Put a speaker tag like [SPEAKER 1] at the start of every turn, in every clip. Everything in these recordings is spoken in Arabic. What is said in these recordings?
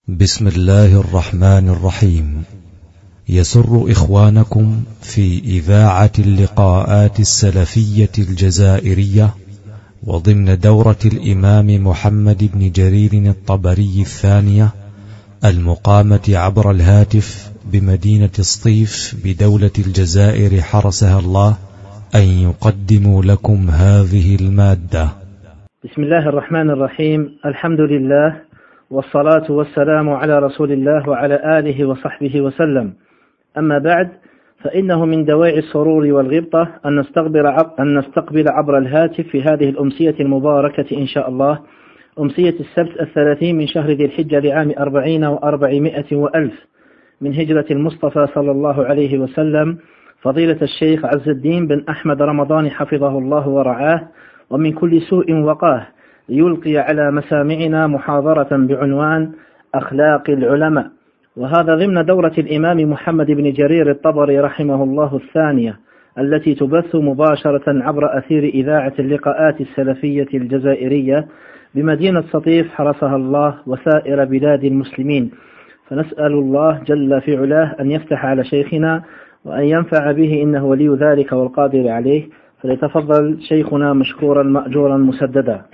[SPEAKER 1] بسم الله الرحمن الرحيم. يسر إخوانكم في إذاعة اللقاءات السلفية الجزائرية وضمن دورة الإمام محمد بن جرير الطبري الثانية المقامة عبر الهاتف بمدينة سطيف بدولة الجزائر حرسها الله أن يقدموا لكم هذه المادة.
[SPEAKER 2] بسم الله الرحمن الرحيم. الحمد لله والصلاة والسلام على رسول الله وعلى آله وصحبه وسلم. أما بعد، فإنه من دواعي السرور والغبطة أن نستقبل عبر الهاتف في هذه الأمسية المباركة إن شاء الله، أمسية السبت 30 من شهر ذي الحجة لعام 40 و400 وألف من هجرة المصطفى صلى الله عليه وسلم، فضيلة الشيخ عز الدين بن أحمد رمضان حفظه الله ورعاه ومن كل سوء وقاه، ليلقي على مسامعنا محاضرة بعنوان أخلاق العلماء، وهذا ضمن دورة الإمام محمد بن جرير الطبري رحمه الله الثانية، التي تبث مباشرة عبر أثير إذاعة اللقاءات السلفية الجزائرية بمدينة سطيف حرسها الله وسائر بلاد المسلمين. فنسأل الله جل في علاه أن يفتح على شيخنا وأن ينفع به، إنه ولي ذلك والقادر عليه. فليتفضل شيخنا مشكورا مأجورا مسددا.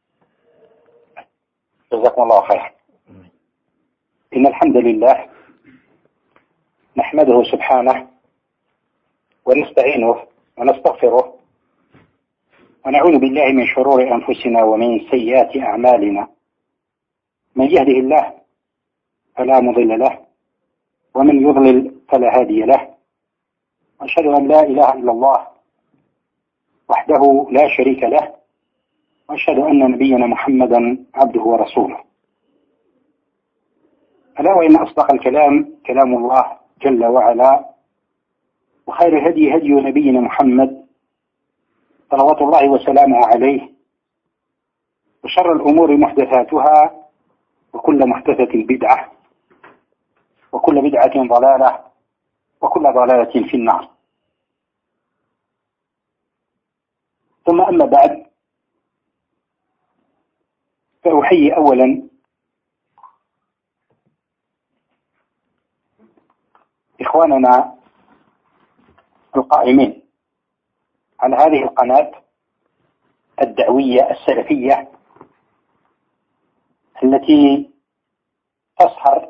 [SPEAKER 3] جزاكم الله خير. إن الحمد لله نحمده سبحانه ونستعينه ونستغفره ونعوذ بالله من شرور أنفسنا ومن سيئات أعمالنا. من يهده الله فلا مضل له ومن يضلل فلا هادي له. أشهد أن لا إله إلا الله وحده لا شريك له، وأشهد أن نبينا محمدا عبده ورسوله. ألا وإن أصدق الكلام كلام الله جل وعلا، وخير الهدي هدي نبينا محمد صلوات الله وسلامه عليه، وشر الأمور محدثاتها، وكل محدثة بدعة، وكل بدعة ضلالة، وكل ضلالة في النار. ثم أما بعد، فأحيي أولا إخواننا القائمين على هذه القناة الدعوية السلفية التي تسهر،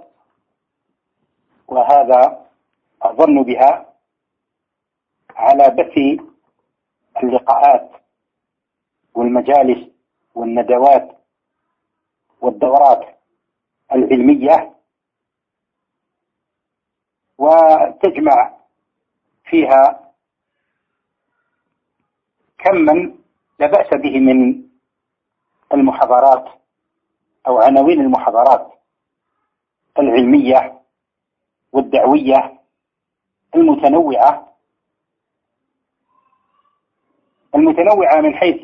[SPEAKER 3] وهذا أظن بها، على بث اللقاءات والمجالس والندوات والدورات العلمية، وتجمع فيها كما لا بأس به من المحاضرات أو عناوين المحاضرات العلمية والدعوية المتنوعة من حيث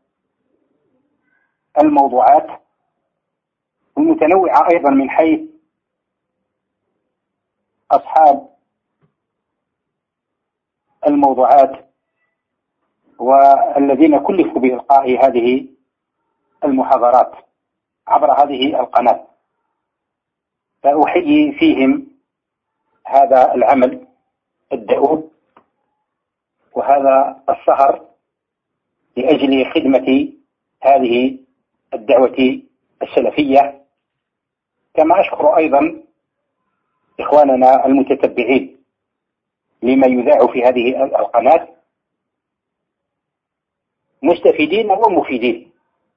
[SPEAKER 3] الموضوعات، المتنوعة أيضا من حيث أصحاب الموضوعات والذين كلفوا بإلقاء هذه المحاضرات عبر هذه القناة. فأحيي فيهم هذا العمل الدؤوب وهذا السهر لأجل خدمة هذه الدعوة السلفية، كما أشكر أيضا إخواننا المتتبعين لما يذاع في هذه القناة، مستفيدين ومفيدين.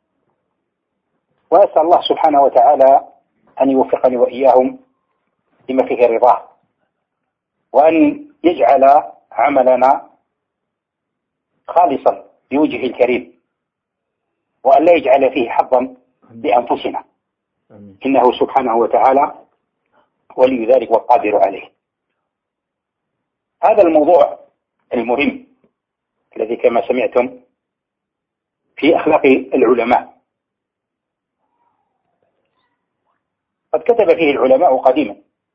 [SPEAKER 3] وأسأل الله سبحانه وتعالى أن يوفقني وإياهم لما فيه رضاه، وأن يجعل عملنا خالصا بوجهه الكريم، وأن لا يجعل فيه حظا بأنفسنا، إنه سبحانه وتعالى ولي ذلك والقادر عليه. هذا الموضوع المهم الذي كما سمعتم في أخلاق العلماء، قد كتب فيه العلماء قديما،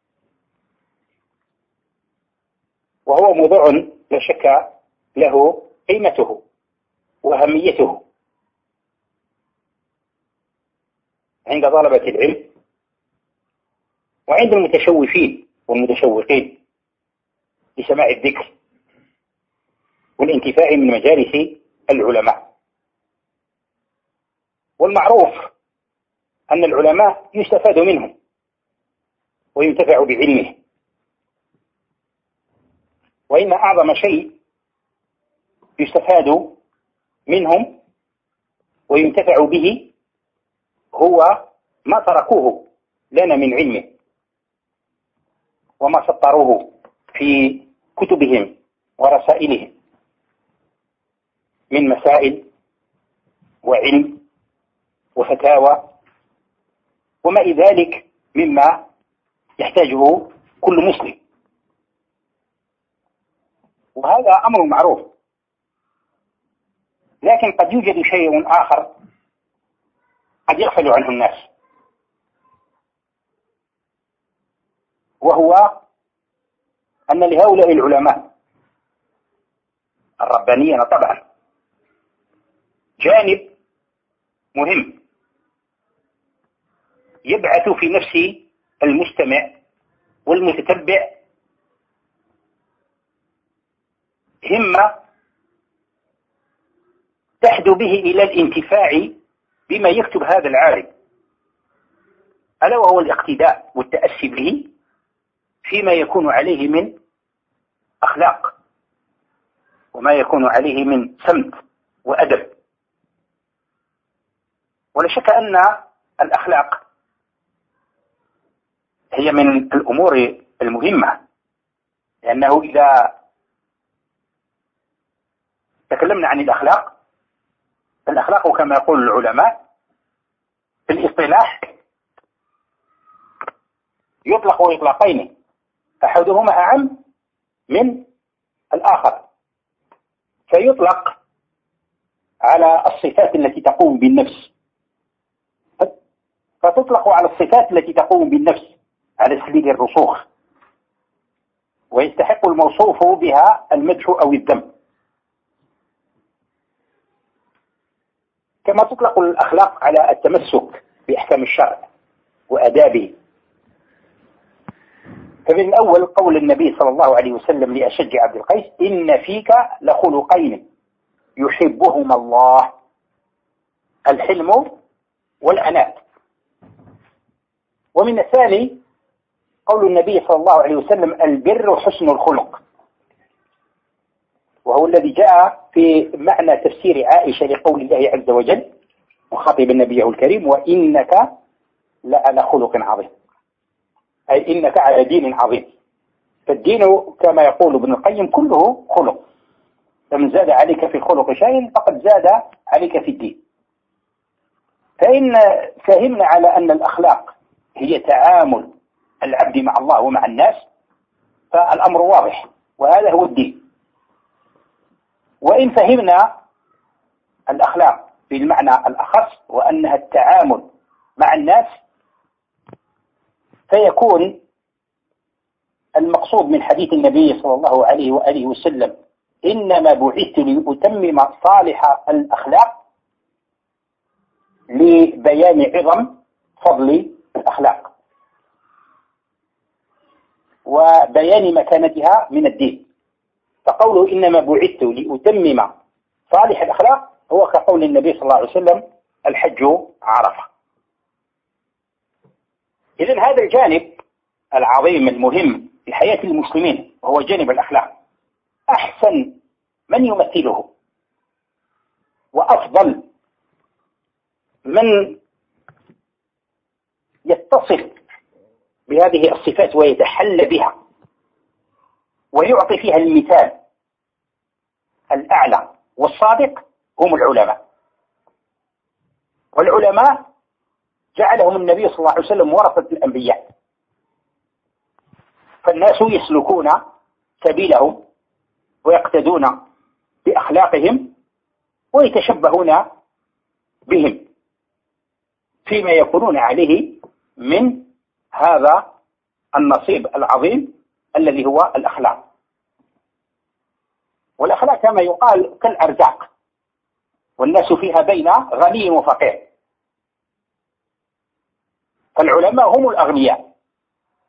[SPEAKER 3] وهو موضوع لا شك له قيمته وأهميته عند طلبة العلم، وعند المتشوفين والمتشوقين لسماع الذكر والانتفاع من مجالس العلماء. والمعروف أن العلماء يستفاد منهم وينتفع بعلمه، وإن أعظم شيء يستفاد منهم وينتفع به هو ما تركوه لنا من علمه وما سطروه في كتبهم ورسائلهم من مسائل وعلم وفتاوى وما إلى ذلك مما يحتاجه كل مسلم، وهذا أمر معروف. لكن قد يوجد شيء آخر قد يغفل عنه الناس، وهو أن لهؤلاء العلماء الربانيين طبعا جانب مهم يبعث في نفس المستمع والمتتبع همة تحدو به إلى الانتفاع بما يكتب هذا العالم، ألا وهو الاقتداء والتأسي به فيما يكون عليه من أخلاق وما يكون عليه من سمت وأدب. ولا شك أن الأخلاق هي من الأمور المهمة، لأنه إذا تكلمنا عن الأخلاق فالأخلاق كما يقول العلماء في الاصطلاح يطلق إطلاقين، أحدهما أعم من الآخر، فيطلق على الصفات التي تقوم بالنفس، فتطلق على الصفات التي تقوم بالنفس على سبيل الرسوخ، ويستحق الموصوف بها المدح أو الذم. كما تطلق الأخلاق على التمسك بأحكام الشرع وآدابه. فمن الأول قول النبي صلى الله عليه وسلم لأشج عبد القيس: إن فيك لخلقين يحبهما الله، الحلم والأنات. ومن الثاني قول النبي صلى الله عليه وسلم: البر حسن الخلق، وهو الذي جاء في معنى تفسير عائشة لقول الله عز وجل مخاطبا نبيه الكريم: وإنك لعلى خلق عظيم، أي إنك على دين عظيم. فالدين كما يقول ابن القيم كله خلق، فمن زاد عليك في الخلق شيء فقد زاد عليك في الدين. فإن فهمنا على أن الأخلاق هي تعامل العبد مع الله ومع الناس فالأمر واضح، وهذا هو الدين. وإن فهمنا الأخلاق بالمعنى الأخص وأنها التعامل مع الناس، فيكون المقصود من حديث النبي صلى الله عليه وآله وسلم: إنما بعثت لأتمم صالح الأخلاق، لبيان عظم فضل الأخلاق وبيان مكانتها من الدين. فقوله إنما بعثت لأتمم صالح الأخلاق هو كقول النبي صلى الله عليه وسلم: الحج عرفة. إذن هذا الجانب العظيم المهم في حياة المسلمين وهو جانب الأخلاق، أحسن من يمثله وأفضل من يتصف بهذه الصفات ويتحلى بها ويعطي فيها المثال الأعلى والصادق هم العلماء. والعلماء جعلهم النبي صلى الله عليه وسلم ورثة الأنبياء، فالناس يسلكون سبيلهم ويقتدون بأخلاقهم ويتشبهون بهم فيما يكونون عليه من هذا النصيب العظيم الذي هو الأخلاق. والأخلاق كما يقال كالأرزاق، والناس فيها بين غني وفقير، فالعلماء هم الأغنياء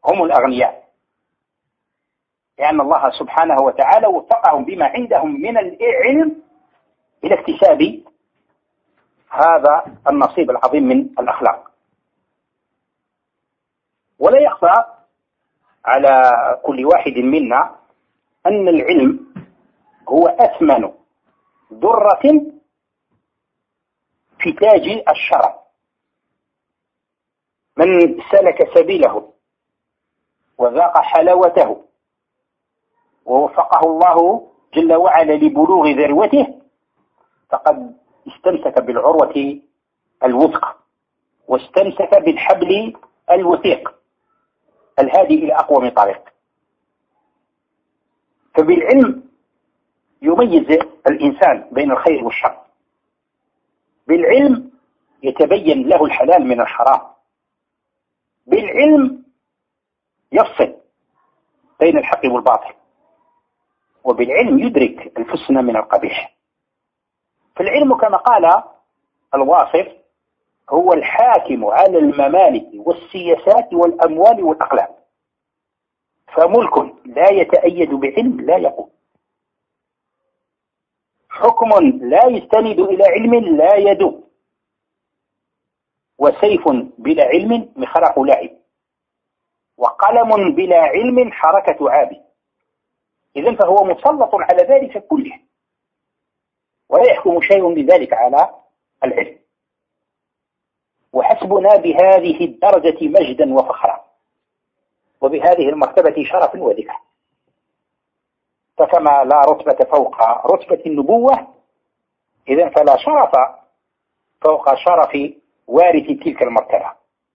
[SPEAKER 3] هم الأغنياء، لأن الله سبحانه وتعالى وفقهم بما عندهم من العلم إلى اكتساب هذا النصيب العظيم من الأخلاق. ولا يخفى على كل واحد منا أن العلم هو أثمن ذرة في تاج الشرف. من سلك سبيله وذاق حلاوته ووفقه الله جل وعلا لبلوغ ذروته فقد استمسك بالعروة الوثقى واستمسك بالحبل الوثيق الهادي إلى أقوم طريق. فبالعلم يميز الإنسان بين الخير والشر، بالعلم يتبين له الحلال من الحرام، بالعلم يفصل بين الحق والباطل، وبالعلم يدرك الحسن من القبيح. فالعلم كما قال الواصف هو الحاكم على الممالك والسياسات والأموال والأخلاق، فملك لا يتأيد بعلم لا يقوم، حكم لا يستند إلى علم لا يدوم، وسيف بلا علم مخرق لعب، وقلم بلا علم حركة عابد. إذن فهو مسلط على ذلك كله، ولا يحكم شيء من ذلك على العلم. وحسبنا بهذه الدرجة مجدا وفخرا، وبهذه المرتبة شرف وذكر. فكما لا رتبة فوق رتبة النبوة، إذن فلا شرف فوق شرف وارث تلك المرتبة،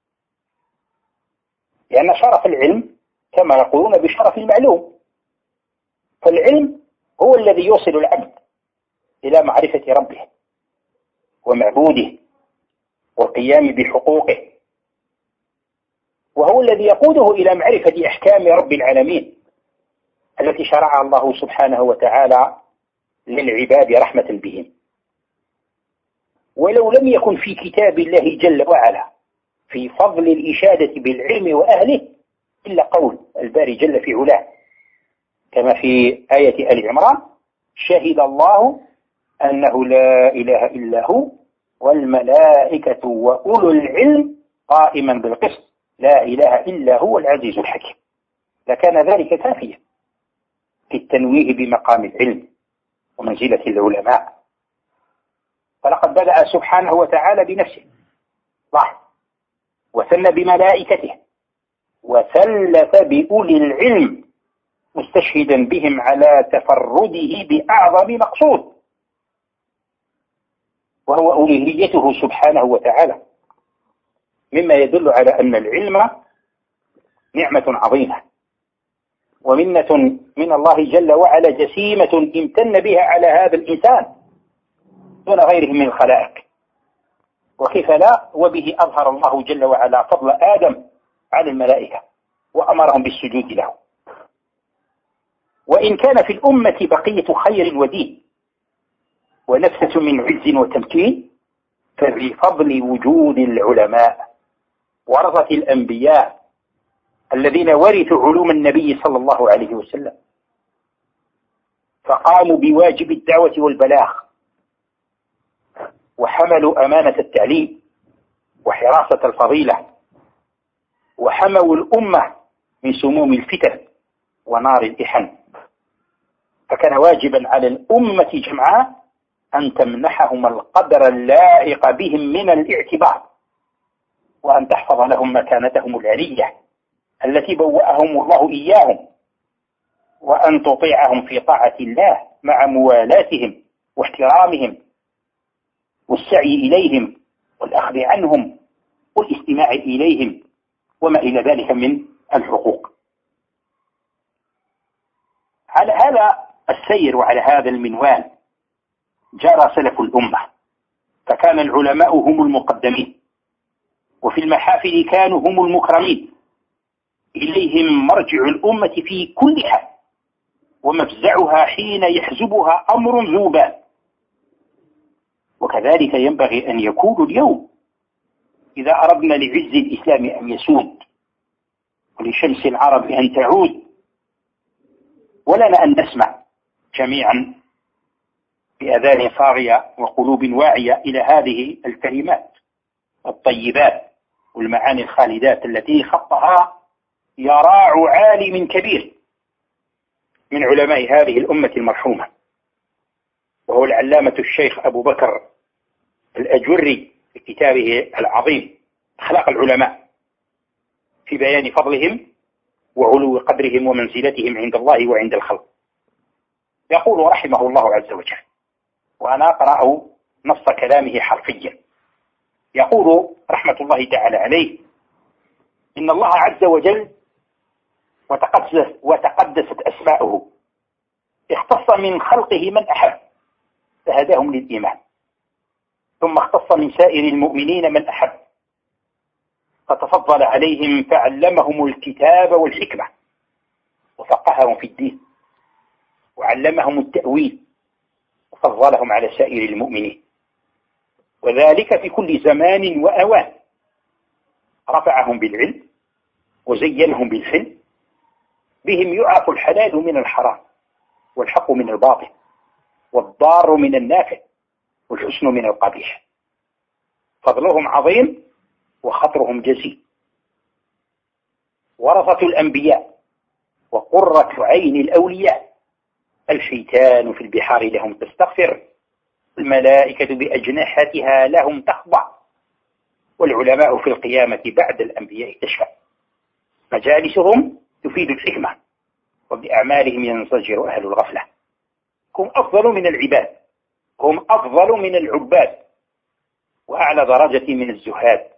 [SPEAKER 3] لأن شرف العلم كما يقولون بشرف المعلوم. فالعلم هو الذي يوصل العبد إلى معرفة ربه ومعبوده والقيام بحقوقه، وهو الذي يقوده إلى معرفة أحكام رب العالمين التي شرعها الله سبحانه وتعالى للعباد رحمة بهم. ولو لم يكن في كتاب الله جل وعلا في فضل الإشادة بالعلم وأهله إلا قول الباري جل في علاه كما في آية آل عمران: شهد الله أنه لا إله إلا هو والملائكة وأولو العلم قائما بالقسط لا إله إلا هو العزيز الحكيم. لكان ذلك كافيا في التنويه بمقام العلم ومنزلة العلماء. فلقد بدأ سبحانه وتعالى بنفسه وثنى بملائكته وثلث بأولي العلم مستشهدا بهم على تفرده بأعظم مقصود، وهو ألوهيته سبحانه وتعالى، مما يدل على أن العلم نعمة عظيمة ومنة من الله جل وعلا جسيمة امتن بها على هذا الإنسان دون غيره من الخلائق. وكيف لا، وبه أظهر الله جل وعلا فضل آدم على الملائكة وأمرهم بالسجود له. وإن كان في الأمة بقية خير ودين ونفسة من عز وتمكين، فبفضل وجود العلماء ورثة الأنبياء الذين ورثوا علوم النبي صلى الله عليه وسلم، فقاموا بواجب الدعوة والبلاغ، وحملوا أمانة التعليم وحراسة الفضيلة، وحموا الأمة من سموم الفتن ونار الإحن. فكان واجبا على الأمة جمعاء أن تمنحهم القدر اللائق بهم من الاعتبار، وأن تحفظ لهم مكانتهم العلية التي بوأهم الله إياهم، وأن تطيعهم في طاعة الله مع موالاتهم واحترامهم والسعي إليهم والأخذ عنهم والاستماع إليهم وما إلى ذلك من الحقوق. على هذا السير وعلى هذا المنوال جرى سلف الأمة، فكان العلماء هم المقدمين، وفي المحافل كانوا هم المكرمين، إليهم مرجع الأمة في كل حال ومفزعها حين يحزبها أمر ذو بال. وكذلك ينبغي أن يكون اليوم إذا أردنا لعز الإسلام أن يسود ولشمس العرب أن تعود، ولنا أن نسمع جميعا بأذان صاغية وقلوب واعية إلى هذه الكلمات الطيبات والمعاني الخالدات التي خطها يراع عالم كبير من علماء هذه الأمة المرحومة، وهو العلامة الشيخ أبو بكر الأجري في كتابه العظيم أخلاق العلماء في بيان فضلهم وعلو قدرهم ومنزلتهم عند الله وعند الخلق. يقول رحمه الله عز وجل، وأنا أقرأ نص كلامه حرفيا، يقول رحمة الله تعالى عليه: إن الله عز وجل وتقدست أسماؤه اختص من خلقه من أحب فهداهم للإيمان، ثم اختص من سائر المؤمنين من أحب فتفضل عليهم فعلمهم الكتاب والحكمة وفقههم في الدين وعلمهم التأويل وفضلهم على سائر المؤمنين، وذلك في كل زمان وأوان. رفعهم بالعلم وزينهم بالحلم، بهم يعرف الحلال من الحرام والحق من الباطل والضار من النافع والحسن من القبيح. فضلهم عظيم وخطرهم جزيل. ورثة الأنبياء وقرة عين الأولياء، الحيتان في البحار لهم تستغفر، الملائكة بأجنحتها لهم تخضع، والعلماء في القيامة بعد الأنبياء تشفع. مجالسهم تفيد الحكمة، وبأعمالهم ينزجر أهل الغفلة. هم أفضل من العباد، هم أفضل من العباد، وأعلى درجة من الزهاد.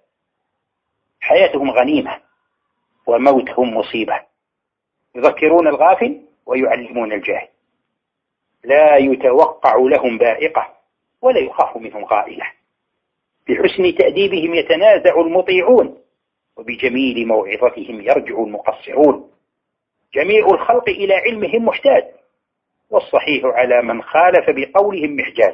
[SPEAKER 3] حياتهم غنيمة وموتهم مصيبة. يذكرون الغافل ويعلمون الجاهل. لا يتوقع لهم بائقة ولا يخاف منهم غائلة. بحسن تأديبهم يتنازع المطيعون، وبجميل موعظتهم يرجع المقصرون. جميع الخلق إلى علمهم محتاج، والصحيح على من خالف بقولهم محجاج.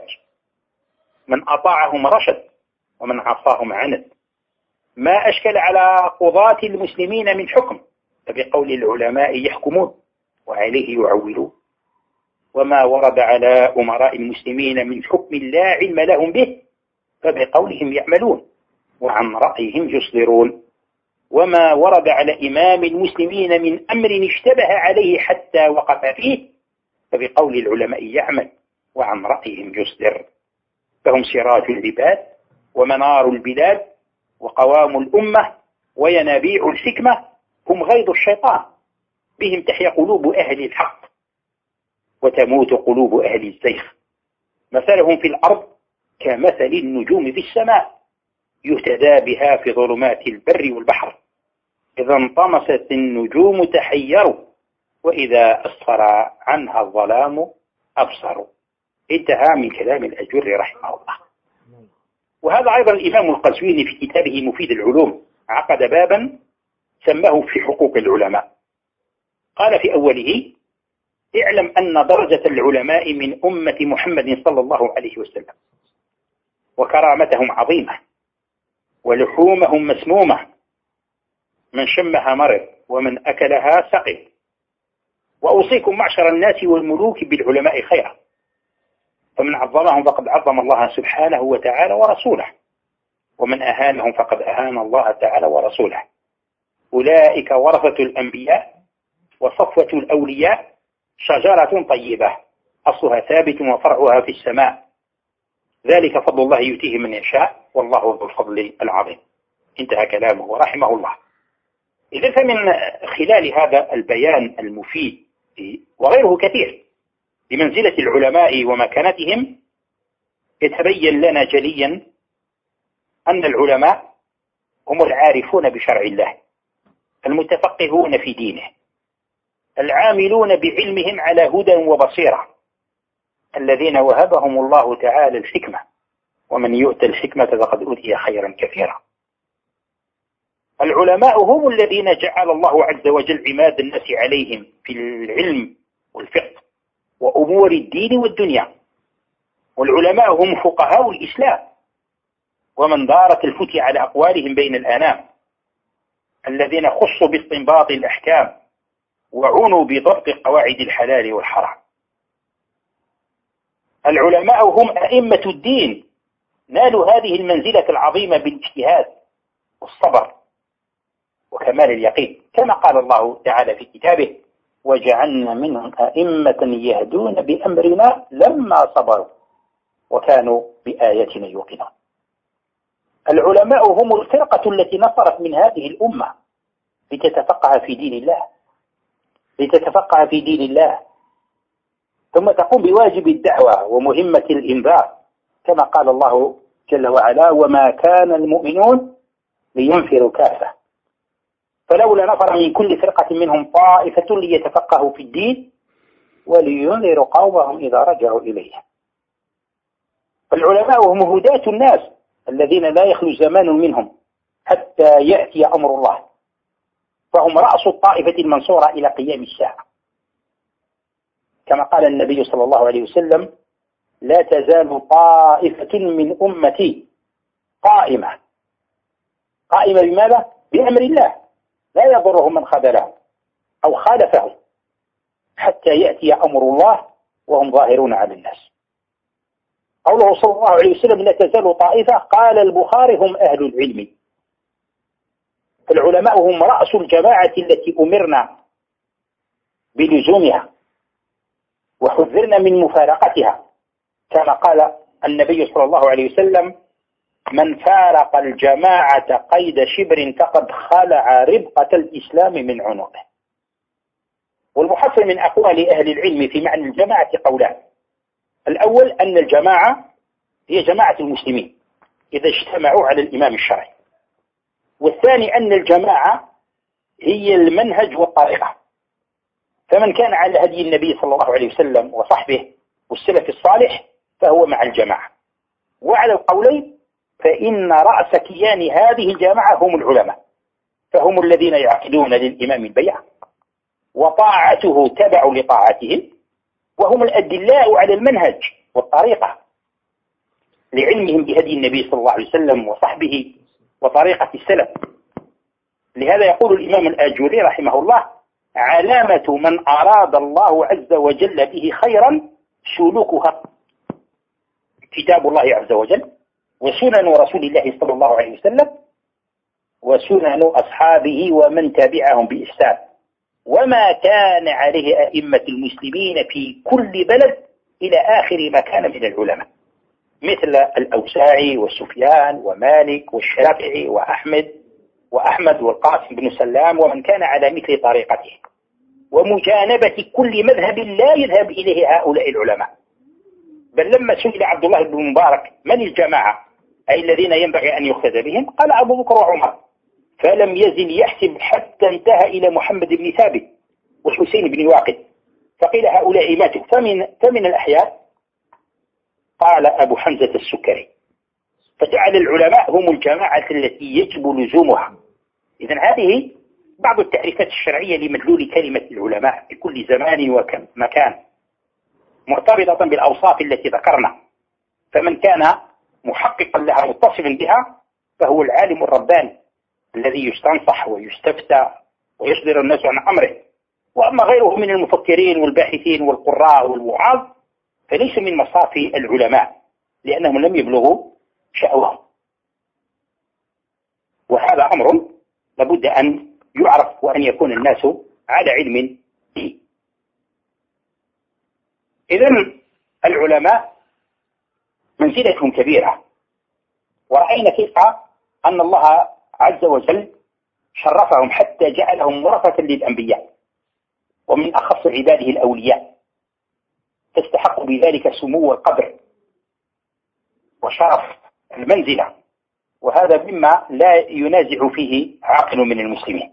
[SPEAKER 3] من أطاعهم رشد ومن عصاهم عند. ما أشكل على قضاة المسلمين من حكم، فبقول العلماء يحكمون وعليه يعولون. وما ورد على أمراء المسلمين من حكم لا علم لهم به، فبقولهم يعملون وعن رأيهم يصدرون. وما ورد على إمام المسلمين من أمر اشتبه عليه حتى وقف فيه، فبقول العلماء يعمل وعن رأيهم يصدر. فهم سراج العباد ومنار البلاد وقوام الأمة وينابيع الحكمة. هم غيظ الشيطان، بهم تحيا قلوب أهل الحق وتموت قلوب أهل الزيغ. مثلهم في الأرض كمثل النجوم في السماء، يهتدى بها في ظلمات البر والبحر. إذا انطمست النجوم تحيروا، وإذا أسفر عنها الظلام أبصروا. انتهى من كلام الأجر رحمه الله. وهذا أيضا الإمام القزويني في كتابه مفيد العلوم عقد بابا سماه في حقوق العلماء. قال في أوله: اعلم أن درجة العلماء من أمة محمد صلى الله عليه وسلم وكرامتهم عظيمة، ولحومهم مسمومة، من شمها مرض ومن أكلها سقم. وأوصيكم معشر الناس والملوك بالعلماء خيرا، فمن عظمهم فقد عظم الله سبحانه وتعالى ورسوله، ومن أهانهم فقد أهان الله تعالى ورسوله. أولئك ورثة الأنبياء وصفوة الأولياء، شجرة طيبة أصلها ثابت وفرعها في السماء، ذلك فضل الله يؤتيه من يشاء والله ذو الفضل العظيم. انتهى كلامه ورحمه الله. إذن فمن خلال هذا البيان المفيد وغيره كثير لمنزلة العلماء ومكانتهم، يتبين لنا جليا أن العلماء هم العارفون بشرع الله، المتفقهون في دينه، العاملون بعلمهم على هدى وبصيرة، الذين وهبهم الله تعالى الحكمة، ومن يؤت الحكمة فقد أوتي خيرا كثيرا. العلماء هم الذين جعل الله عز وجل عماد الناس عليهم في العلم والفقه وأمور الدين والدنيا. والعلماء هم فقهاء الإسلام، ومن دارت الفتي على أقوالهم بين الآنام. الذين خصوا باستنباط الأحكام وعنوا بضبط قواعد الحلال والحرام. العلماء هم أئمة الدين، نالوا هذه المنزلة العظيمة بالاجتهاد والصبر وكمال اليقين، كما قال الله تعالى في كتابه: وجعلنا منهم أئمة يهدون بأمرنا لما صبروا وكانوا بآياتنا يوقنون. العلماء هم الفرقة التي نصرت من هذه الأمة لتتفقه في دين الله، ثم تقوم بواجب الدعوة ومهمة الإنذار، كما قال الله جل وعلا: وما كان المؤمنون لينفروا كافة، فلولا نفر من كل فرقة منهم طائفة ليتفقهوا في الدين ولينذروا قومهم إذا رجعوا إليهم. العلماء هم هداة الناس الذين لا يخلو زمان منهم حتى يأتي أمر الله، فهم رأس الطائفة المنصورة إلى قيام الساعة، كما قال النبي صلى الله عليه وسلم: لا تزال طائفة من أمتي قائمة بماذا؟ بأمر الله، لا يضرهم من خذلهم أو خالفهم حتى يأتي أمر الله وهم ظاهرون على الناس. قوله صلى الله عليه وسلم: لا تزال طائفة، قال البخاري: هم أهل العلم. العلماء هم رأس الجماعة التي أمرنا بلزومها وحذرنا من مفارقتها، كما قال النبي صلى الله عليه وسلم: من فارق الجماعة قيد شبر فقد خلع ربقة الإسلام من عنقه. والمحصل من أقوال أهل العلم في معنى الجماعة قولان: الأول أن الجماعة هي جماعة المسلمين إذا اجتمعوا على الإمام الشرعي، والثاني أن الجماعة هي المنهج والطريقة، فمن كان على هدي النبي صلى الله عليه وسلم وصحبه والسلف الصالح فهو مع الجماعة. وعلى القولين فإن رأس كيان هذه الجماعة هم العلماء، فهم الذين يعقدون للإمام البيع وطاعته تبع لطاعتهم، وهم الأدلاء على المنهج والطريقة لعلمهم بهدي النبي صلى الله عليه وسلم وصحبه وطريقة السلف. لهذا يقول الإمام الآجوري رحمه الله: علامة من أراد الله عز وجل به خيرا سلوكها كتاب الله عز وجل وسنن رسول الله صلى الله عليه وسلم وسنن أصحابه ومن تبعهم بإحسان، وما كان عليه أئمة المسلمين في كل بلد إلى آخر ما كان من العلماء، مثل الأوزاعي وسفيان ومالك والشافعي وأحمد والقاسم بن سلام ومن كان على مثل طريقته، ومجانبة كل مذهب لا يذهب إليه هؤلاء العلماء. بل لما سئل عبد الله بن مبارك: من الجماعة أي الذين ينبغي أن يقتدى بهم؟ قال: أبو بكر وعمر، فلم يزل يحسب حتى انتهى إلى محمد بن ثابت والحسين بن واقد، فقيل: هؤلاء ماتوا، فمن الأحياء؟ قال: أبو حمزة السكري. فجعل العلماء هم الجماعة التي يجب لزومها. إذن هذه بعض التعريفات الشرعية لمدلول كلمة العلماء في كل زمان ومكان، مرتبطة بالأوصاف التي ذكرنا، فمن كان محققا لها متصفا بها فهو العالم الرباني الذي يستنصح ويستفتى ويصدر الناس عن أمره. وأما غيره من المفكرين والباحثين والقراء والوعاظ فليس من مصافي العلماء، لأنهم لم يبلغوا شأوهم، وهذا أمر لابد أن يعرف وأن يكون الناس على علم به. إذن العلماء منزلتهم كبيرة، ورأينا كيف أن الله عز وجل شرفهم حتى جعلهم ورثة للأنبياء ومن أخص عباده الأولياء، تستحق بذلك سمو القدر وشرف المنزلة، وهذا مما لا ينازع فيه عاقل من المسلمين.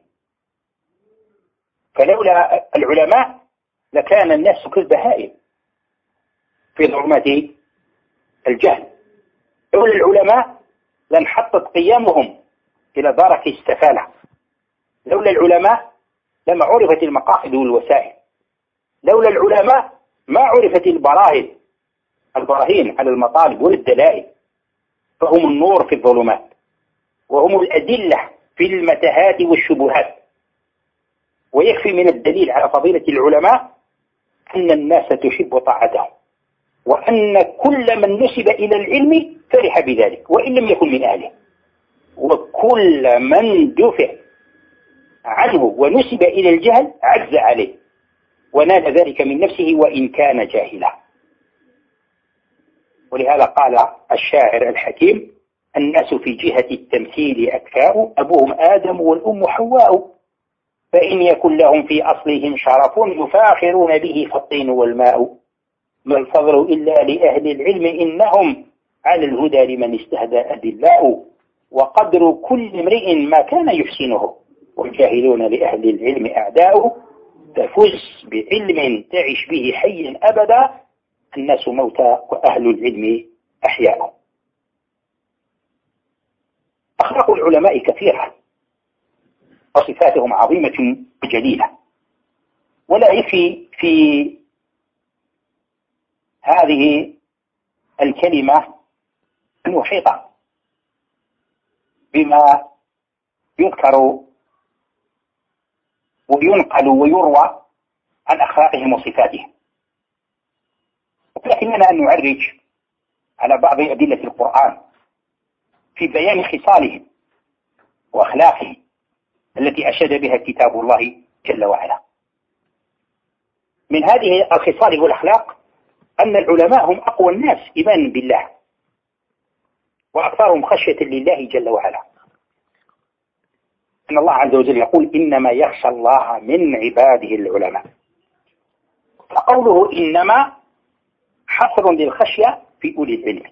[SPEAKER 3] فلولا العلماء لكان الناس كالبهائم في ظلمات الجهل. لولا العلماء لانحطت قيامهم إلى درك السفالة. لولا العلماء لما عرفت المقاصد والوسائل. لولا العلماء ما عرفت البراهين على المطالب والدلائل، فهم النور في الظلمات، وهم الأدلة في المتاهات والشبهات. ويكفي من الدليل على فضيلة العلماء أن الناس تحب طاعتهم، وأن كل من نسب إلى العلم فرح بذلك وإن لم يكن من أهله، وكل من دفع عنه ونسب إلى الجهل عجز عليه ونال ذلك من نفسه وإن كان جاهلا. ولهذا قال الشاعر الحكيم: الناس في جهة التمثيل أكفاء، أبوهم آدم والأم حواء، فإن يكن لهم في أصلهم شرف يفاخرون به فالطين والماء، ما الفضل إلا لأهل العلم إنهم على الهدى لمن استهدى أدلاء، وقدر كل امرئ ما كان يحسنه، والجاهلون لأهل العلم أعداء، تفز بعلم تعش به حيا أبدا، الناس موتى وأهل العلم أحياء. أخلاق العلماء كثيرة وصفاتهم عظيمة وجليلة، ولا يكفي في هذه الكلمة المحيطة بما يذكر وينقل ويروى عن أخلاقهم وصفاتهم، ولكننا أن نعرج على بعض أدلة القرآن في بيان خصالهم وأخلاقهم التي أشاد بها كتاب الله جل وعلا. من هذه الخصال والأخلاق أن العلماء هم أقوى الناس إيمانا بالله وأكثرهم خشية لله جل وعلا. أن الله عز وجل يقول: إنما يخشى الله من عباده العلماء. فقوله إنما حصر للخشية في أولي العلم.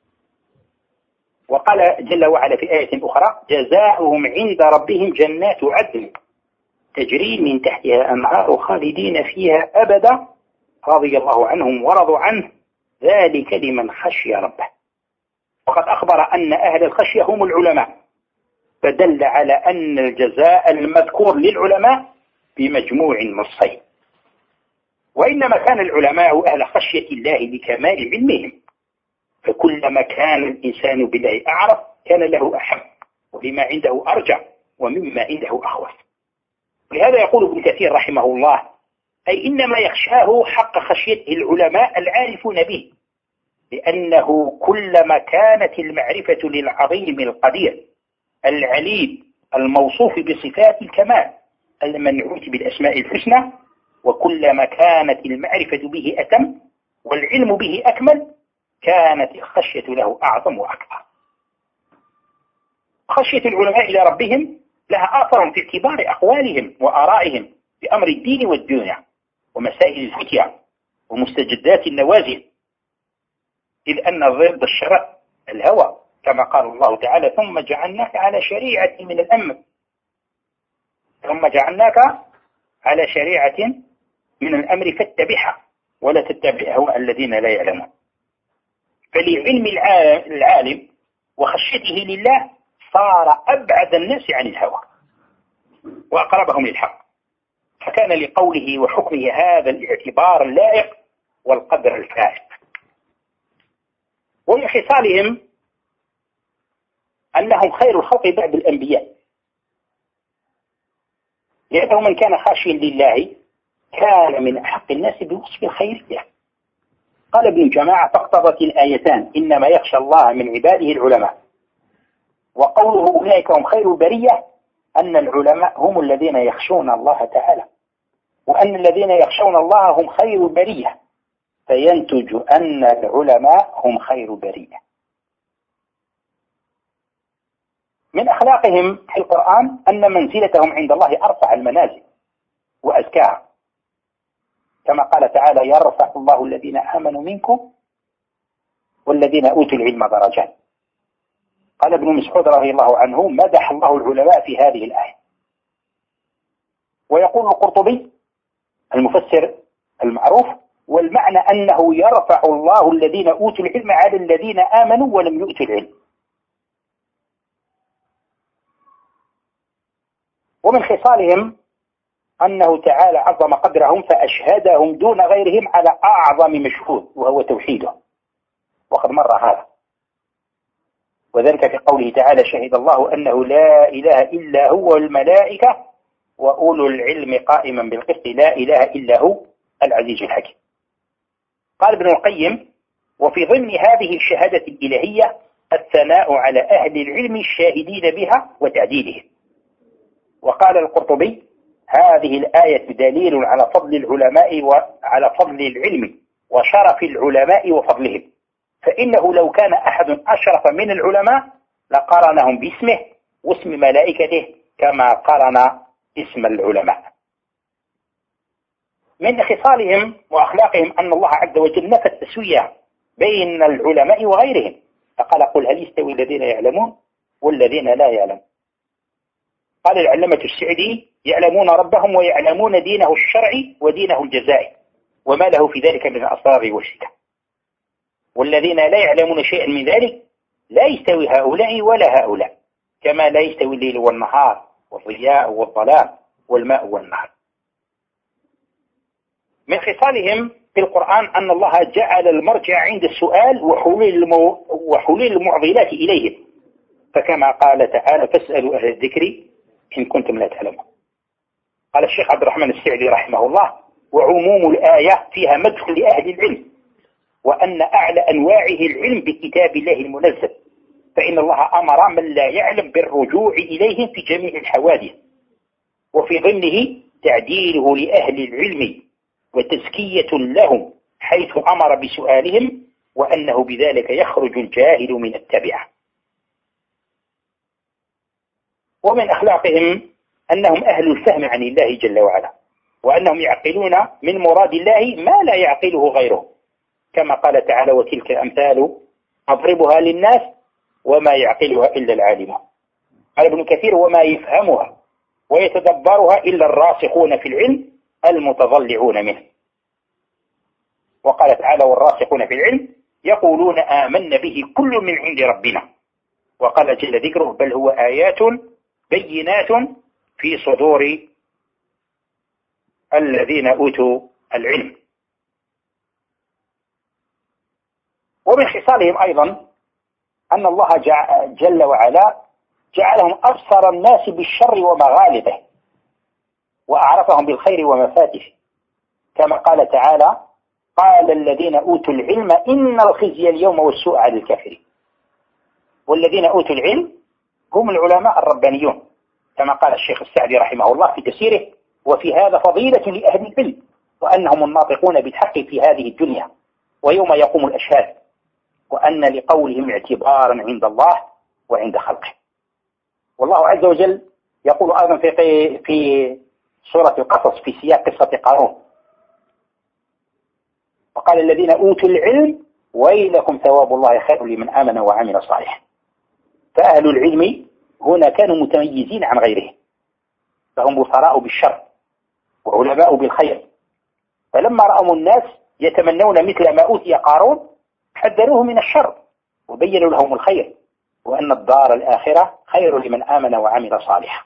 [SPEAKER 3] وقال جل وعلا في آية أخرى: جزاؤهم عند ربهم جنات عدن تجري من تحتها أنهار خالدين فيها أبدا رضي الله عنهم ورضوا عنه ذلك لمن خشي ربه. وقد أخبر أن أهل الخشية هم العلماء، فدل على أن الجزاء المذكور للعلماء بمجموع نصين. وإنما كان العلماء أهل خشية الله لكمال علمهم، فكلما كان الإنسان بالله أعرف كان له أحب، وبما عنده أرجع، ومما عنده أخوف. لهذا يقول ابن كثير رحمه الله: أي إنما يخشاه حق خشيته العلماء العارفون به، لأنه كلما كانت المعرفة للعظيم القدير العليم الموصوف بصفات الكمال المنعوت بالأسماء الحسنى، وكلما كانت المعرفة به أتم والعلم به أكمل، كانت الخشية له أعظم وأكبر. خشية العلماء إلى ربهم لها آثر في اعتبار أقوالهم وآرائهم بأمر الدين والدنيا ومسائل الفتية ومستجدات النوازل، إذ أن ضد الشرع الهوى، كما قال الله تعالى: ثم جعلناك على شريعة من الأمر، ثم جعلناك على شريعة من الأمر فاتبعها ولا تتبع هواء الذين لا يعلمون. فلعلم العالم وخشيته لله صار أبعد الناس عن الهوى وأقربهم للحق، فكان لقوله وحكمه هذا الاعتبار اللائق والقدر الفائق. ومن خصالهم أنهم خير الخلق بعد الأنبياء، لأنه من كان خاشيا لله كان من أحق الناس بوصف الخيرية. قال ابن جماعة: فاقتضت الآيتان إنما يخشى الله من عباده العلماء، وقوله أولئك هم خير البرية أن العلماء هم الذين يخشون الله تعالى، وأن الذين يخشون الله هم خير البرية، فينتج أن العلماء هم خير برية. من أخلاقهم في القرآن أن منزلتهم عند الله أرفع المنازل وأزكاها، كما قال تعالى: يرفع الله الذين آمنوا منكم والذين أوتوا العلم درجات. قال ابن مسعود رضي الله عنه: مدح الله العلماء في هذه الآية. ويقول القرطبي المفسر المعروف: والمعنى أنه يرفع الله الذين أوتوا العلم على الذين آمنوا ولم يؤتوا العلم. ومن خصالهم أنه تعالى عظم قدرهم فأشهدهم دون غيرهم على أعظم مشهود وهو توحيده، وقد مر هذا. وذلك في قوله تعالى: شهد الله أنه لا إله إلا هو والملائكة وأولو العلم قائما بالقسط لا إله إلا هو العزيز الحكيم. قال ابن القيم: وفي ضمن هذه الشهادة الإلهية الثناء على أهل العلم الشاهدين بها وتعديلهم. وقال القرطبي: هذه الآية دليل على فضل العلماء وعلى فضل العلم وشرف العلماء وفضلهم، فإنه لو كان أحد أشرف من العلماء لقرنهم باسمه واسم ملائكته كما قرن اسم العلماء. من خصالهم وأخلاقهم أن الله عز وجل نفى التسوية بين العلماء وغيرهم، فقال: قل هل يستوي الذين يعلمون والذين لا يعلمون. قال العلامة السعدي: يعلمون ربهم ويعلمون دينه الشرعي ودينه الجزائي وما له في ذلك من الأسرار والشكا، والذين لا يعلمون شيئا من ذلك لا يستوي هؤلاء ولا هؤلاء، كما لا يستوي الليل والنهار والضياء والظلام والماء والنهر. من خصالهم في القرآن أن الله جعل المرجع عند السؤال وحلول المعضلات إليه، فكما قال تعالى: فاسألوا أهل الذكر إن كنتم لا تعلمون. قال الشيخ عبد الرحمن السعدي رحمه الله: وعموم الآية فيها مدح لأهل العلم، وأن أعلى أنواعه العلم بكتاب الله المنزل، فإن الله أمر من لا يعلم بالرجوع إليهم في جميع الحوادث، وفي ضمنه تعديله لأهل العلم وتزكية لهم حيث أمر بسؤالهم، وأنه بذلك يخرج الجاهل من التبعة. ومن أخلاقهم أنهم أهل الفهم عن الله جل وعلا، وأنهم يعقلون من مراد الله ما لا يعقله غيره، كما قال تعالى: وتلك الأمثال أضربها للناس وما يعقلها إلا العالمون. قال ابن كثير: وما يفهمها ويتدبرها إلا الراسخون في العلم المتضلعون منه. وقال تعالى: والراسخون في العلم يقولون آمنا به كل من عند ربنا. وقال جل ذكره: بل هو آيات بينات في صدور الذين أوتوا العلم. ومن خصالهم أيضا أن الله جل وعلا جعلهم أبصر الناس بالشر ومغالطه، وأعرفهم بالخير ومفاتحه، كما قال تعالى: قال الذين أوتوا العلم إن الخزي اليوم والسوء على الكافرين. والذين أوتوا العلم هم العلماء الربانيون، كما قال الشيخ السعدي رحمه الله في تفسيره: وفي هذا فضيلة لأهل العلم، وأنهم الناطقون بالحق في هذه الدنيا ويوم يقوم الأشهاد، وأن لقولهم اعتبارا عند الله وعند خلقه. والله عز وجل يقول أيضا في سورة القصص في سياق قصة قارون: وقال الذين أوتوا العلم ويلكم ثواب الله خير لمن آمن وعمل صالحا. فأهل العلم هنا كانوا متميزين عن غيرهم، فهم بصراء بالشر وعلماء بالخير، فلما رأوا الناس يتمنون مثل ما أوتي قارون حذروه من الشر وبينوا لهم الخير، وأن الدار الآخرة خير لمن آمن وعمل صالحا.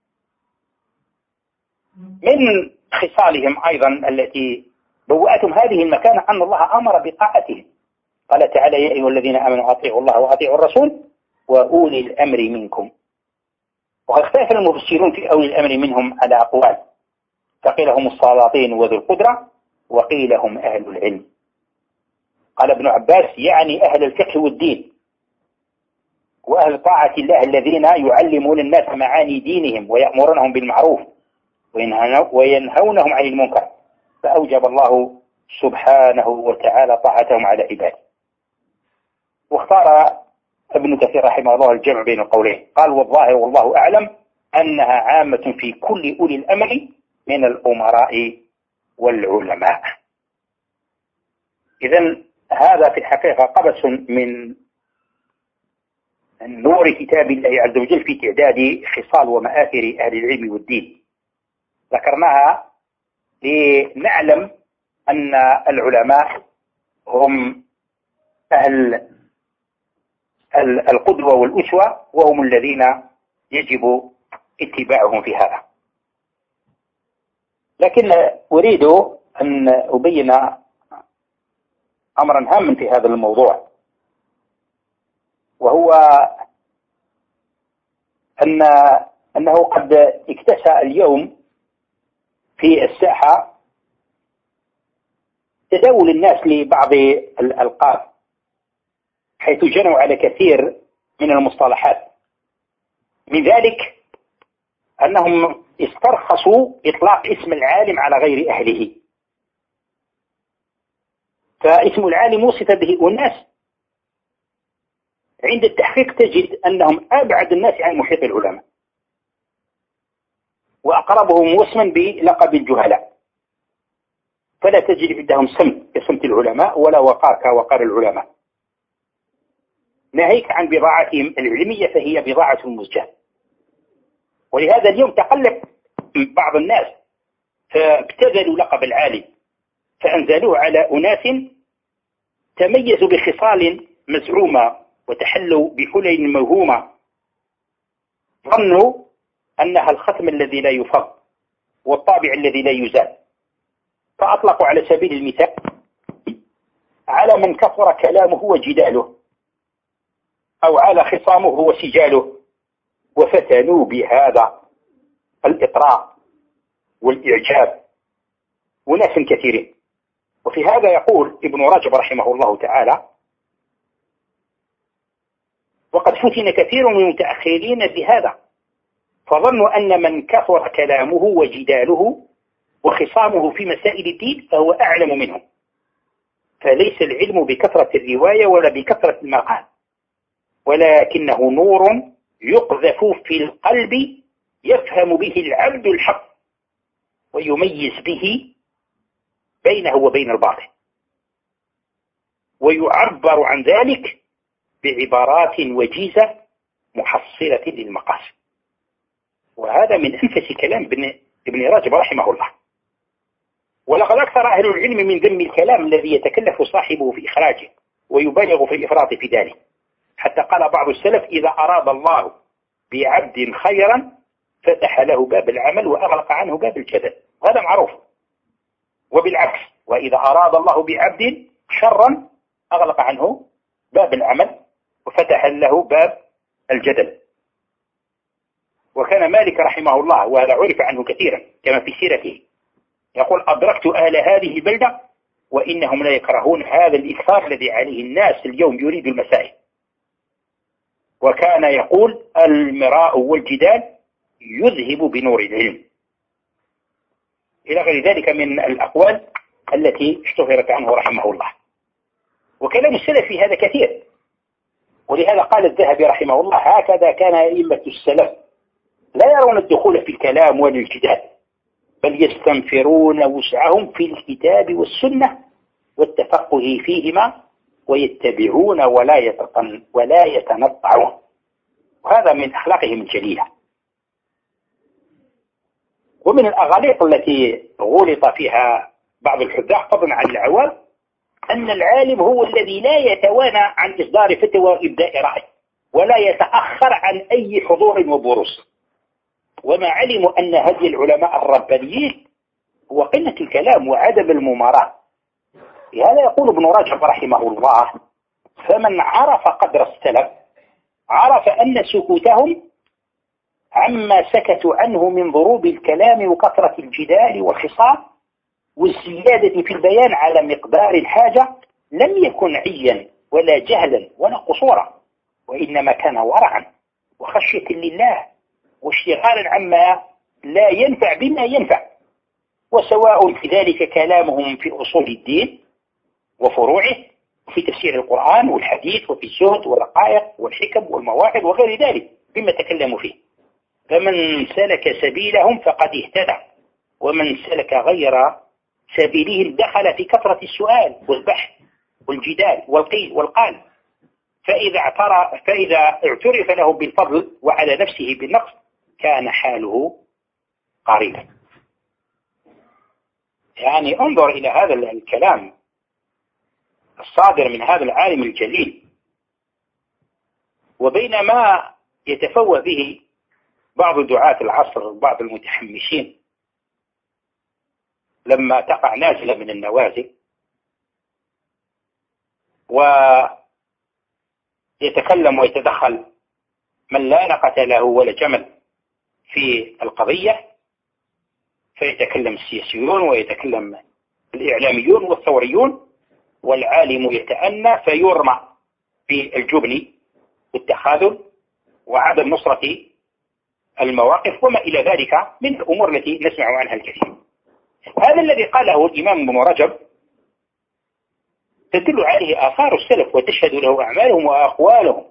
[SPEAKER 3] من خصالهم أيضا التي بوأتهم هذه المكانة أن الله أمر بطاعتهم. قال تعالى: يا أيها الذين آمنوا أطيعوا الله وأطيعوا الرسول وأولي الأمر منكم. وقد اختلف المفسرون في أولي الأمر منهم على أقوال، فقيل هم السلاطين وذو القدرة، وقيل هم أهل العلم. قال ابن عباس: يعني أهل الفقه والدين وأهل طاعة الله الذين يعلمون الناس معاني دينهم ويأمرونهم بالمعروف وينهونهم عن المنكر، فأوجب الله سبحانه وتعالى طاعتهم على عباده. واختار ابن كثير رحمه الله الجمع بين القولين، قال: والظاهر والله أعلم أنها عامة في كل أولي الأمر من الأمراء والعلماء. إذن هذا في الحقيقة قبس من نور كتاب الله عز وجل في تعداد خصال ومآثر أهل العلم والدين، ذكرناها لنعلم أن العلماء هم أهل القدوة والأسوة، وهم الذين يجب اتباعهم في هذا. لكن أريد أن أبين أمرا هاما في هذا الموضوع، وهو أنه قد اكتسى اليوم في الساحة تداول الناس لبعض الألقاب، حيث جنوا على كثير من المصطلحات. من ذلك أنهم استرخصوا إطلاق اسم العالم على غير أهله، فاسم العالم وصف به أناس عند التحقيق تجد أنهم أبعد الناس عن محيط العلماء، وأقربهم وصما بلقب الجهلاء، فلا تجد عندهم سمت كسمت العلماء ولا وقار كوقار العلماء. ناهيك عن بضاعتهم العلمية فهي بضاعة مزجاة. ولهذا اليوم تقلب بعض الناس فابتذلوا لقب العالم، فأنزلوه على أناس تميزوا بخصال مزعومة وتحلوا بحلل موهومة، ظنوا أنها الختم الذي لا يفض والطابع الذي لا يزال، فأطلقوا على سبيل المثال على من كثر كلامه وجداله، أو على خصامه وسجاله، وفتنوا بهذا الإطراء والإعجاب وناس كثيرين. وفي هذا يقول ابن رجب رحمه الله تعالى: وقد فتن كثير من المتأخرين بهذا، فظنوا أن من كثر كلامه وجداله وخصامه في مسائل الدين فهو أعلم منهم، فليس العلم بكثرة الرواية ولا بكثرة المقال، ولكنه نور يقذف في القلب يفهم به العبد الحق ويميز به بينه وبين الباطل، ويعبر عن ذلك بعبارات وجيزة محصلة للمقاصد. وهذا من أنفس كلام ابن رجب رحمه الله. ولقد أكثر أهل العلم من ذم الكلام الذي يتكلف صاحبه في إخراجه ويبالغ في الإفراط في ذلك، حتى قال بعض السلف: إذا أراد الله بعبد خيرا فتح له باب العمل وأغلق عنه باب الجدل، وهذا معروف. وبالعكس، وإذا أراد الله بعبد شرا أغلق عنه باب العمل وفتح له باب الجدل. وكان مالك رحمه الله، وهذا عرف عنه كثيرا كما في سيرته، يقول: أدركت أهل هذه البلدة وإنهم لا يكرهون هذا الإكثار الذي عليه الناس اليوم يريد المسائل. وكان يقول: المراء والجدال يذهب بنور العلم، إلى غير ذلك من الأقوال التي اشتهرت عنه رحمه الله. وكلام السلف في هذا كثير، ولهذا قال الذهبي رحمه الله: هكذا كان أئمة السلف لا يرون الدخول في الكلام ولا الجدال، بل يستنفرون وسعهم في الكتاب والسنة والتفقه فيهما، ويتبعون ولا يتنطعون. وهذا من أخلاقهم الجليلة. ومن الأغاليط التي غلط فيها بعض الحذاق فضلا عن العوام أن العالم هو الذي لا يتوانى عن إصدار فتوى وإبداء رأي، ولا يتأخر عن أي حضور وبروز. وما علموا أن هدي العلماء الربانيين هو قلة الكلام وعدم المماراة. لهذا يقول ابن رجب رحمه الله: فمن عرف قدر السلف عرف أن سكوتهم عما سكتوا عنه من ضروب الكلام وكثرة الجدال والخصام والزيادة في البيان على مقدار الحاجة لم يكن عيا ولا جهلا ولا قصورا، وإنما كان ورعا وخشية لله واشتغالا عما لا ينفع بما ينفع. وسواء في ذلك كلامهم في أصول الدين وفروعه، وفي تفسير القرآن والحديث، وفي الزهد والرقائق والحكم والمواعظ وغير ذلك بما تكلموا فيه. فمن سلك سبيلهم فقد اهتدى، ومن سلك غير سبيلهم دخل في كثرة السؤال والبحث والجدال والقيل والقال. فإذا اعترف له بالفضل وعلى نفسه بالنقص كان حاله قريبا. يعني انظر إلى هذا الكلام الصادر من هذا العالم الجليل. وبينما يتفوه به بعض دعاة العصر وبعض المتحمسين لما تقع نازلة من النوازل يتكلم ويتدخل من لا ناقة له ولا جمل في القضية، فيتكلم السياسيون ويتكلم الإعلاميون والثوريون، والعالم يتأنى فيرمى بالجبن والتخاذل وعدم نصرة المواقف وما إلى ذلك من الأمور التي نسمع عنها الكثير. هذا الذي قاله الإمام ابن رجب تدل عليه آثار السلف وتشهد له أعمالهم وأقوالهم.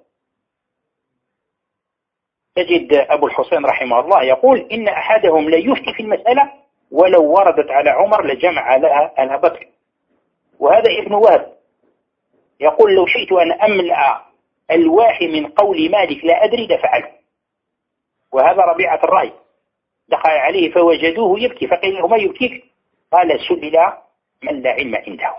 [SPEAKER 3] تجد أبو الحسين رحمه الله يقول إن أحدهم لا يفتي في المسألة ولو وردت على عمر لجمع لها على بكر. وهذا ابن وهب يقول لو شئت أن أملأ الواحي من قول مالك لا أدري لفعله. وهذا ربيعة الرأي دخل عليه فوجدوه يبكي فقيل له ما يبكيك؟ قال سئل من لا علم عنده.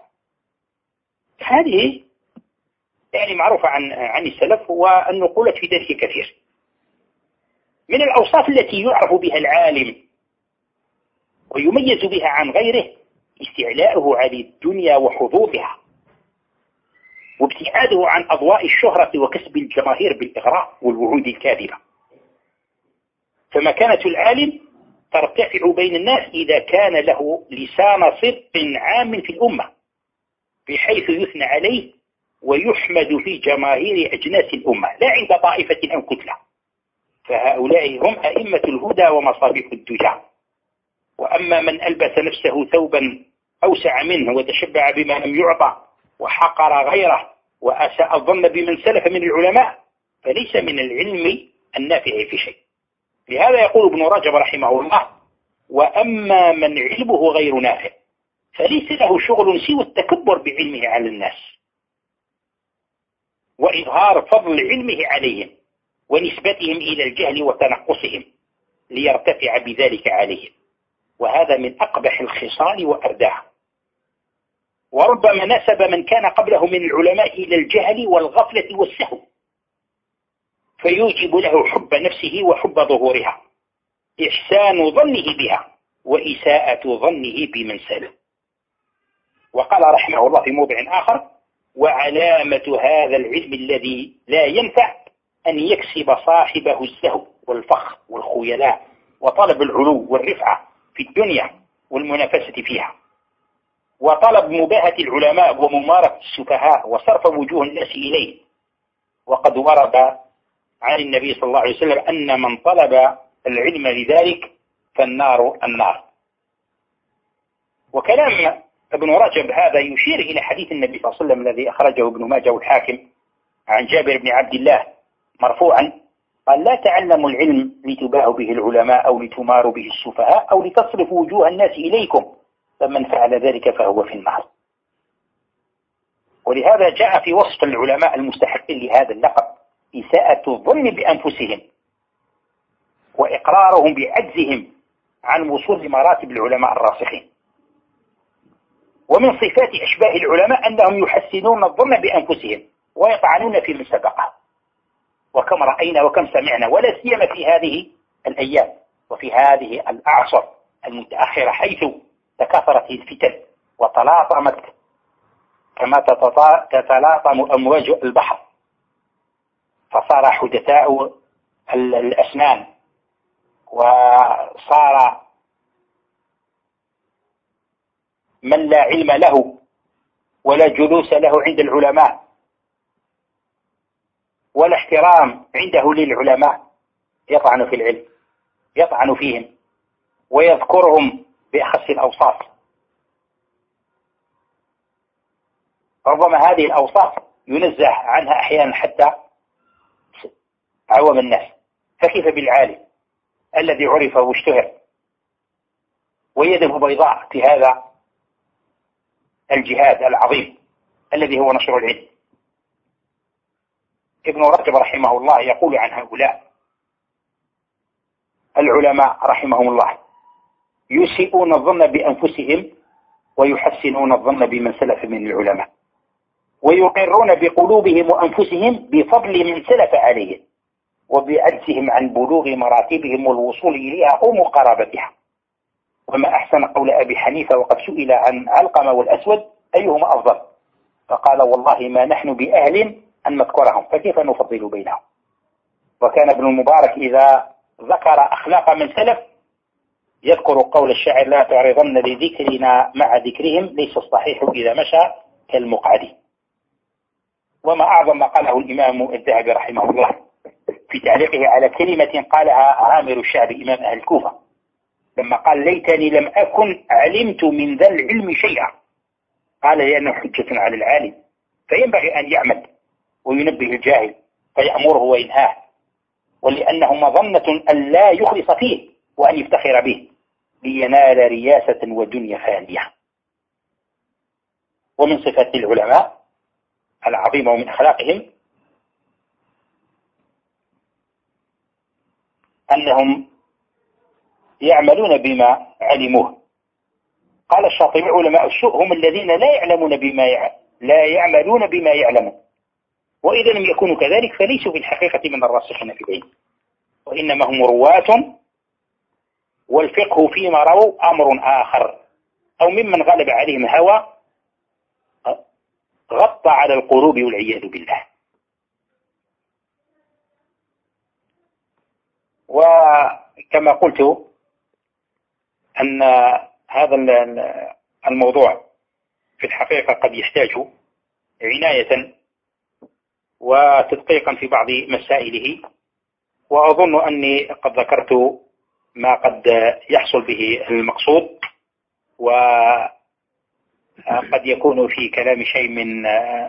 [SPEAKER 3] هذه يعني معروفة عن السلف، والنقولة في ذلك كثير. من الأوصاف التي يعرف بها العالم ويميز بها عن غيره استعلاؤه على الدنيا وحظوظها، وابتعاده عن أضواء الشهرة وكسب الجماهير بالإغراء والوعود الكاذبة. فمكانة العالم ترتفع بين الناس إذا كان له لسان صدق عام في الأمة، بحيث يثنى عليه ويحمد في جماهير أجناس الأمة لا عند طائفة أو كتلة. فهؤلاء هم أئمة الهدى ومصابيح الدجى. وأما من ألبس نفسه ثوبا أوسع منه وتشبع بما لم يعطى وحقر غيره وأساء الظن بمن سلف من العلماء فليس من العلم النافع في شيء. لهذا يقول ابن رجب رحمه الله: وأما من علمه غير نافع فليس له شغل سوى التكبر بعلمه على الناس وإظهار فضل علمه عليهم ونسبتهم إلى الجهل وتنقصهم ليرتفع بذلك عليهم، وهذا من أقبح الخصال وأرداها. وربما نسب من كان قبله من العلماء إلى الجهل والغفلة والسهو، فيوجب له حب نفسه وحب ظهورها، إحسان ظنه بها وإساءة ظنه بمن سلف. وقال رحمه الله في موضع آخر: وعلامة هذا العلم الذي لا ينفع أن يكسب صاحبه الزهو والفخر والخيلاء وطلب العلو والرفعة في الدنيا والمنافسة فيها، وطلب مباهة العلماء وممارسة السفهاء وصرف وجوه الناس إليه. وقد ورد عن النبي صلى الله عليه وسلم أن من طلب العلم لذلك فالنار النار. وكلام ابن رجب هذا يشير إلى حديث النبي صلى الله عليه وسلم الذي أخرجه ابن ماجه والحاكم عن جابر بن عبد الله مرفوعا قال: لا تعلموا العلم لتباهوا به العلماء أو لتماروا به السفهاء أو لتصرفوا وجوه الناس إليكم، فمن فعل ذلك فهو في النار. ولهذا جاء في وصف العلماء المستحقين لهذا اللقب إساءة الظن بأنفسهم وإقرارهم بعجزهم عن وصول مراتب العلماء الراسخين. ومن صفات أشباه العلماء أنهم يحسنون الظن بأنفسهم ويطعنون في من سبقه، وكم رأينا وكم سمعنا، ولا سيما في هذه الأيام وفي هذه الأعصر المتأخرة، حيث تكاثرت الفتن وتلاطمت كما تتلاطم أمواج البحر، فصار حدثاء الأسنان، وصار من لا علم له ولا جلوس له عند العلماء ولا احترام عنده للعلماء يطعن في العلم، يطعن فيهم ويذكرهم بأخص الأوصاف. ربما هذه الأوصاف ينزه عنها أحيانا حتى عوام الناس، فكيف بالعالم الذي عرف واشتهر ويده بيضاء في هذا الجهاد العظيم الذي هو نشر العلم. ابن رجب رحمه الله يقول عن هؤلاء العلماء رحمهم الله: يسيئون الظن بأنفسهم ويحسنون الظن بمن سلف من العلماء، ويقرون بقلوبهم وأنفسهم بفضل من سلف عليهم وبعجزهم عن بلوغ مراتبهم والوصول إليها أو مقاربتها. وما أحسن قول أبي حنيفة وقد سئل عن علقمة والأسود أيهما أفضل، فقال: والله ما نحن بأهل أن نذكرهم، فكيف نفضل بينهم؟ وكان ابن المبارك إذا ذكر أخلاق من سلف يذكر قول الشاعر: لا تعرضن لذكرنا مع ذكرهم، ليس الصحيح إذا مشى كالمقعد. وما أعظم ما قاله الإمام الذهبي رحمه الله في تعليقه على كلمة قالها عامر الشعب إمام أهل الكوفة لما قال: ليتني لم أكن علمت من ذا العلم شيئا. قال: لأنه حجة على العالم، فينبغي أن يعمل وينبه الجاهل فيأمره وينهاه، ولأنه مظنة أن لا يخلص فيه وأن يفتخر به لينال رياسة ودنيا فانية. ومن صفات العلماء العظيمة ومن أخلاقهم أنهم يعملون بما علموه. قال الشاطبي: علماء السوء هم الذين لا يعملون بما يعلمون، وإذا لم يكونوا كذلك فليسوا بالحقيقة من الراسخين في العلم، وإنما هم رواة، والفقه فيما روا أمر آخر، أو ممن غلب عليهم الهوى غطى على القلوب والعياذ بالله. وكما قلت أن هذا الموضوع في الحقيقة قد يحتاج عناية وتدقيقا في بعض مسائله، وأظن أني قد ذكرت ما قد يحصل به المقصود، وقد يكون في كلام شيء من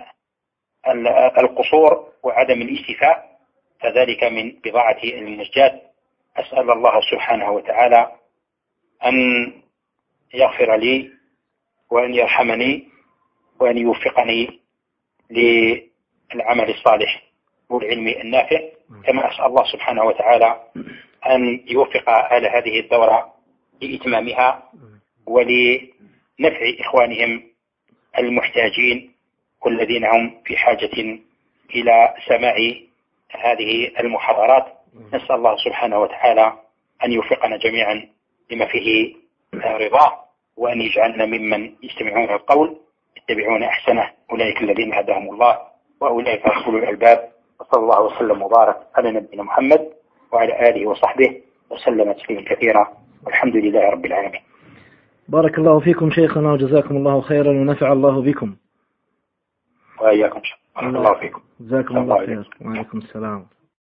[SPEAKER 3] القصور وعدم الاستيفاء، فذلك من بضاعة المنجات. أسأل الله سبحانه وتعالى أن يغفر لي وأن يرحمني وأن يوفقني للعمل الصالح والعلم النافع، كما أسأل الله سبحانه وتعالى أن يوفق أهل هذه الدورة لإتمامها ولنفع إخوانهم المحتاجين والذين هم في حاجة إلى سماع هذه المحاضرات. نسأل الله سبحانه وتعالى أن يوفقنا جميعا لما فيه رضاه، وأن يجعلنا ممن يستمعون القول يتبعون أحسنه، أولئك الذين هداهم الله وأولئك أولو الألباب. وصلى الله وسلم وبارك على نبينا محمد وعلى آله وصحبه وسلم تسليما كثيرا، والحمد لله رب العالمين.
[SPEAKER 2] بارك الله فيكم شيخنا وجزاكم الله خيرا ونفع الله بكم.
[SPEAKER 3] وإياكم. بارك الله فيكم.
[SPEAKER 2] جزاكم الله خير. وعليكم السلام.